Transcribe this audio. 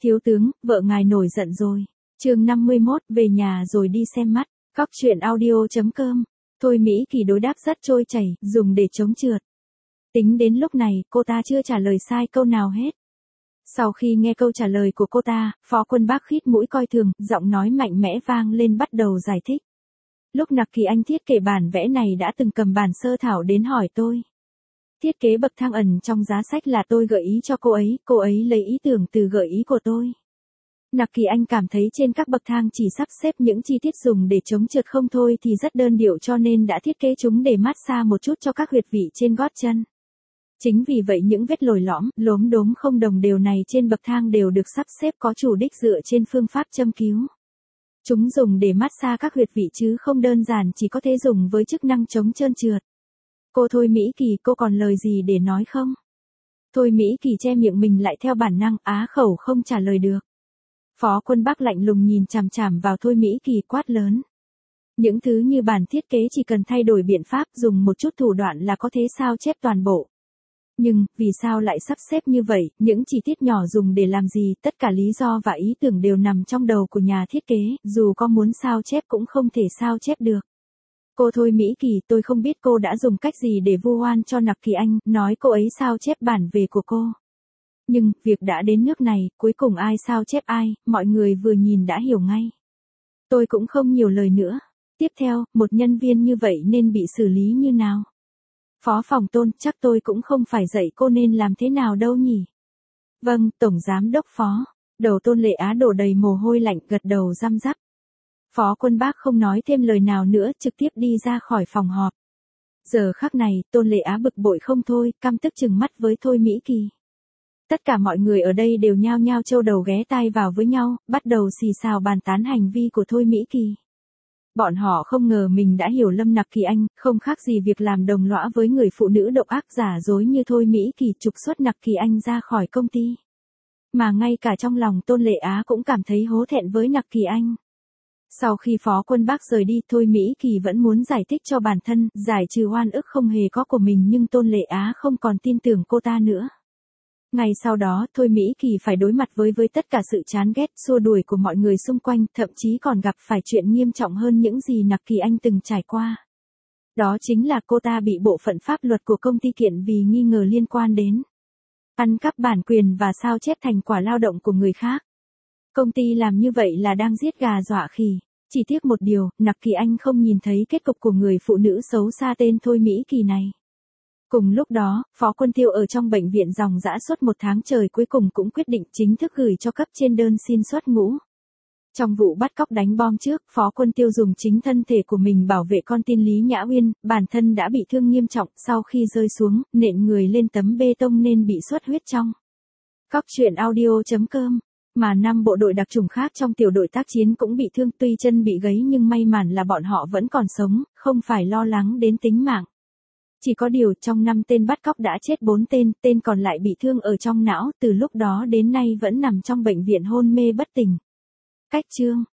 Thiếu tướng, vợ ngài nổi giận rồi. Chương 51, về nhà rồi đi xem mắt. Cóc truyện audio.com. Thôi Mỹ Kỳ đối đáp rất trôi chảy, dùng để chống trượt. Tính đến lúc này, cô ta chưa trả lời sai câu nào hết. Sau khi nghe câu trả lời của cô ta, Phó Quân Bác khít mũi coi thường, giọng nói mạnh mẽ vang lên bắt đầu giải thích. Lúc Nặc Kỳ Anh thiết kế bản vẽ này đã từng cầm bản sơ thảo đến hỏi tôi. Thiết kế bậc thang ẩn trong giá sách là tôi gợi ý cho cô ấy lấy ý tưởng từ gợi ý của tôi. Nặc Kỳ Anh cảm thấy trên các bậc thang chỉ sắp xếp những chi tiết dùng để chống trượt không thôi thì rất đơn điệu cho nên đã thiết kế chúng để mát xa một chút cho các huyệt vị trên gót chân. Chính vì vậy những vết lồi lõm, lốm đốm không đồng đều này trên bậc thang đều được sắp xếp có chủ đích dựa trên phương pháp châm cứu. Chúng dùng để mát xa các huyệt vị chứ không đơn giản chỉ có thể dùng với chức năng chống trơn trượt. Cô Thôi Mỹ Kỳ, cô còn lời gì để nói không? Thôi Mỹ Kỳ che miệng mình lại theo bản năng, á khẩu không trả lời được. Phó Quân Bác lạnh lùng nhìn chằm chằm vào Thôi Mỹ Kỳ quát lớn. Những thứ như bản thiết kế chỉ cần thay đổi biện pháp dùng một chút thủ đoạn là có thể sao chép toàn bộ. Nhưng, vì sao lại sắp xếp như vậy, những chi tiết nhỏ dùng để làm gì, tất cả lý do và ý tưởng đều nằm trong đầu của nhà thiết kế, dù có muốn sao chép cũng không thể sao chép được. Cô Thôi Mỹ Kỳ, tôi không biết cô đã dùng cách gì để vu oan cho Nặc Kỳ Anh, nói cô ấy sao chép bản về của cô. Nhưng, việc đã đến nước này, cuối cùng ai sao chép ai, mọi người vừa nhìn đã hiểu ngay. Tôi cũng không nhiều lời nữa. Tiếp theo, một nhân viên như vậy nên bị xử lý như nào? Phó phòng Tôn, chắc tôi cũng không phải dạy cô nên làm thế nào đâu nhỉ? Vâng, Tổng Giám đốc Phó. Đầu Tôn Lệ Á đổ đầy mồ hôi lạnh, gật đầu răm rắp. Phó Quân Bác không nói thêm lời nào nữa, trực tiếp đi ra khỏi phòng họp. Giờ khắc này, Tôn Lệ Á bực bội không thôi, căm tức trừng mắt với Thôi Mỹ Kỳ. Tất cả mọi người ở đây đều nhao nhao châu đầu ghé tai vào với nhau, bắt đầu xì xào bàn tán hành vi của Thôi Mỹ Kỳ. Bọn họ không ngờ mình đã hiểu lầm Nặc Kỳ Anh, không khác gì việc làm đồng lõa với người phụ nữ độc ác giả dối như Thôi Mỹ Kỳ trục xuất Nặc Kỳ Anh ra khỏi công ty. Mà ngay cả trong lòng Tôn Lệ Á cũng cảm thấy hổ thẹn với Nặc Kỳ Anh. Sau khi Phó Quân Bác rời đi, Thôi Mỹ Kỳ vẫn muốn giải thích cho bản thân, giải trừ oan ức không hề có của mình nhưng Tôn Lệ Á không còn tin tưởng cô ta nữa. Ngày sau đó, Thôi Mỹ Kỳ phải đối mặt với tất cả sự chán ghét, xua đuổi của mọi người xung quanh, thậm chí còn gặp phải chuyện nghiêm trọng hơn những gì Nặc Kỳ Anh từng trải qua. Đó chính là cô ta bị bộ phận pháp luật của công ty kiện vì nghi ngờ liên quan đến ăn cắp bản quyền và sao chép thành quả lao động của người khác. Công ty làm như vậy là đang giết gà dọa khỉ. Chỉ tiếc một điều, Nặc Kỳ Anh không nhìn thấy kết cục của người phụ nữ xấu xa tên Thôi Mỹ Kỳ này. Cùng lúc đó, Phó Quân Tiêu ở trong bệnh viện ròng rã suốt một tháng trời cuối cùng cũng quyết định chính thức gửi cho cấp trên đơn xin xuất ngũ. Trong vụ bắt cóc đánh bom trước, Phó Quân Tiêu dùng chính thân thể của mình bảo vệ con tin Lý Nhã Uyên, bản thân đã bị thương nghiêm trọng, sau khi rơi xuống, nện người lên tấm bê tông nên bị xuất huyết trong. Cóc truyện audio.com. Mà 5 bộ đội đặc chủng khác trong tiểu đội tác chiến cũng bị thương, tuy chân bị gấy nhưng may mắn là bọn họ vẫn còn sống, không phải lo lắng đến tính mạng. Chỉ có điều trong 5 tên bắt cóc đã chết 4 tên còn lại bị thương ở trong não, từ lúc đó đến nay vẫn nằm trong bệnh viện hôn mê bất tỉnh. Cách chương